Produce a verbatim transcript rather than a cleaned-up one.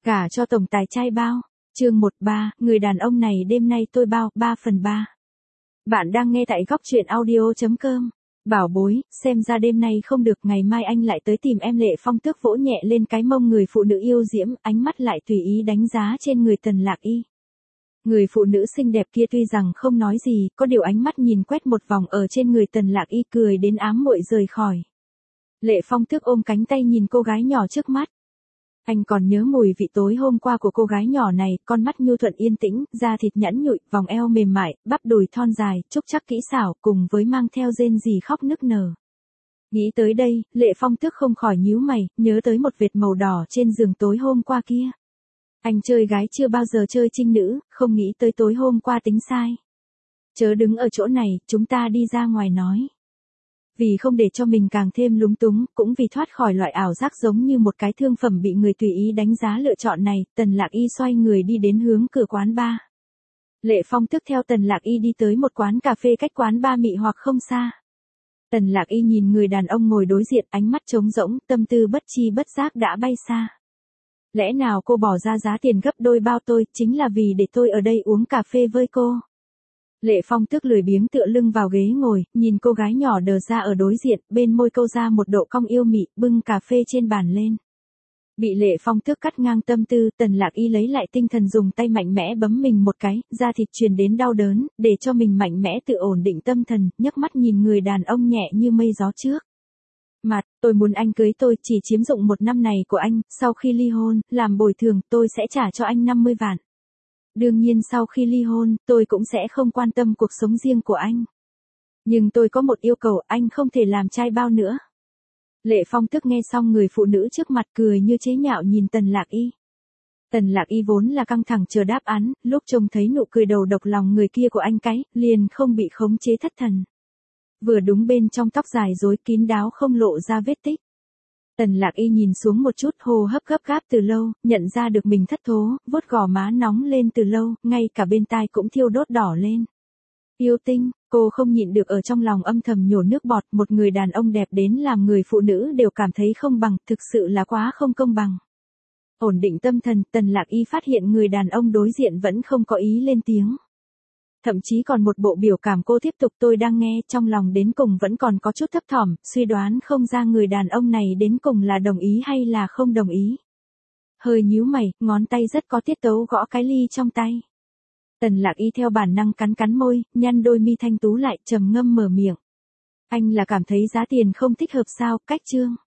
Gả cho tổng tài trai bao. Chương một ba, người đàn ông này đêm nay tôi bao, ba phần ba. Bạn đang nghe tại góc truyện audio chấm com. Bảo bối, xem ra đêm nay không được, ngày mai anh lại tới tìm em. Lệ Phong Tước vỗ nhẹ lên cái mông người phụ nữ yêu diễm, ánh mắt lại tùy ý đánh giá trên người Tần Lạc Y. Người phụ nữ xinh đẹp kia tuy rằng không nói gì, có điều ánh mắt nhìn quét một vòng ở trên người Tần Lạc Y, cười đến ám muội rời khỏi. Lệ Phong Tước ôm cánh tay nhìn cô gái nhỏ trước mắt. Anh còn nhớ mùi vị tối hôm qua của cô gái nhỏ này, con mắt nhu thuận yên tĩnh, da thịt nhẵn nhụi, vòng eo mềm mại, bắp đùi thon dài, trúc chắc kỹ xảo, cùng với mang theo rên rỉ khóc nức nở. Nghĩ tới đây, Lệ Phong Tước không khỏi nhíu mày, nhớ tới một vệt màu đỏ trên giường tối hôm qua kia. Anh chơi gái chưa bao giờ chơi trinh nữ, không nghĩ tới tối hôm qua tính sai. Chớ đứng ở chỗ này, chúng ta đi ra ngoài nói. Vì không để cho mình càng thêm lúng túng, cũng vì thoát khỏi loại ảo giác giống như một cái thương phẩm bị người tùy ý đánh giá lựa chọn này, Tần Lạc Y xoay người đi đến hướng cửa quán bar. Lệ Phong Tước theo Tần Lạc Y đi tới một quán cà phê cách quán bar mị hoặc không xa. Tần Lạc Y nhìn người đàn ông ngồi đối diện, ánh mắt trống rỗng, tâm tư bất chi bất giác đã bay xa. Lẽ nào cô bỏ ra giá tiền gấp đôi bao tôi, chính là vì để tôi ở đây uống cà phê với cô? Lệ Phong Tước lười biếng tựa lưng vào ghế ngồi, nhìn cô gái nhỏ đờ ra ở đối diện, bên môi câu ra một độ cong yêu mị, bưng cà phê trên bàn lên. Bị Lệ Phong Tước cắt ngang tâm tư, Tần Lạc Y lấy lại tinh thần dùng tay mạnh mẽ bấm mình một cái, da thịt truyền đến đau đớn, để cho mình mạnh mẽ tự ổn định tâm thần, nhấc mắt nhìn người đàn ông nhẹ như mây gió trước. Mặt, tôi muốn anh cưới tôi, chỉ chiếm dụng một năm này của anh, sau khi ly hôn, làm bồi thường, tôi sẽ trả cho anh năm mươi vạn. Đương nhiên sau khi ly hôn, tôi cũng sẽ không quan tâm cuộc sống riêng của anh. Nhưng tôi có một yêu cầu, anh không thể làm trai bao nữa. Lệ Phong Tước nghe xong người phụ nữ trước mặt cười như chế nhạo nhìn Tần Lạc Y. Tần Lạc Y vốn là căng thẳng chờ đáp án, lúc trông thấy nụ cười đầu độc lòng người kia của anh cái, liền không bị khống chế thất thần. Vừa đúng bên trong tóc dài rối kín đáo không lộ ra vết tích. Tần Lạc Y nhìn xuống một chút, hô hấp gấp gáp từ lâu, nhận ra được mình thất thố, vuốt gò má nóng lên từ lâu, ngay cả bên tai cũng thiêu đốt đỏ lên. Yêu tinh, cô không nhịn được ở trong lòng âm thầm nhổ nước bọt, một người đàn ông đẹp đến làm người phụ nữ đều cảm thấy không bằng, thực sự là quá không công bằng. Ổn định tâm thần, Tần Lạc Y phát hiện người đàn ông đối diện vẫn không có ý lên tiếng. Thậm chí còn một bộ biểu cảm cô tiếp tục tôi đang nghe, trong lòng đến cùng vẫn còn có chút thấp thỏm, suy đoán không ra người đàn ông này đến cùng là đồng ý hay là không đồng ý. Hơi nhíu mày, ngón tay rất có tiết tấu gõ cái ly trong tay. Tần Lạc Y theo bản năng cắn cắn môi, nhăn đôi mi thanh tú lại, trầm ngâm mở miệng. Anh là cảm thấy giá tiền không thích hợp sao, cách chương.